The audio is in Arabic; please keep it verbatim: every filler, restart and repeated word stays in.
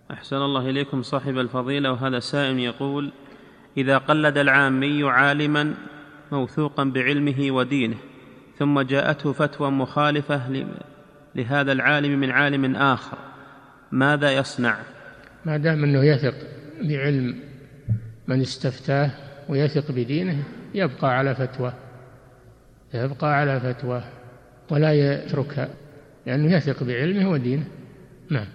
أحسن الله إليكم صاحب الفضيلة. وهذا سائل يقول: إذا قلد العامي عالما موثوقا بعلمه ودينه ثم جاءته فتوى مخالفة لهذا العالم من عالم آخر، ماذا يصنع؟ ما دام أنه يثق بعلم من استفتاه ويثق بدينه يبقى على فتوى يبقى على فتوى ولا يتركها، لأنه يثق بعلمه ودينه. نعم.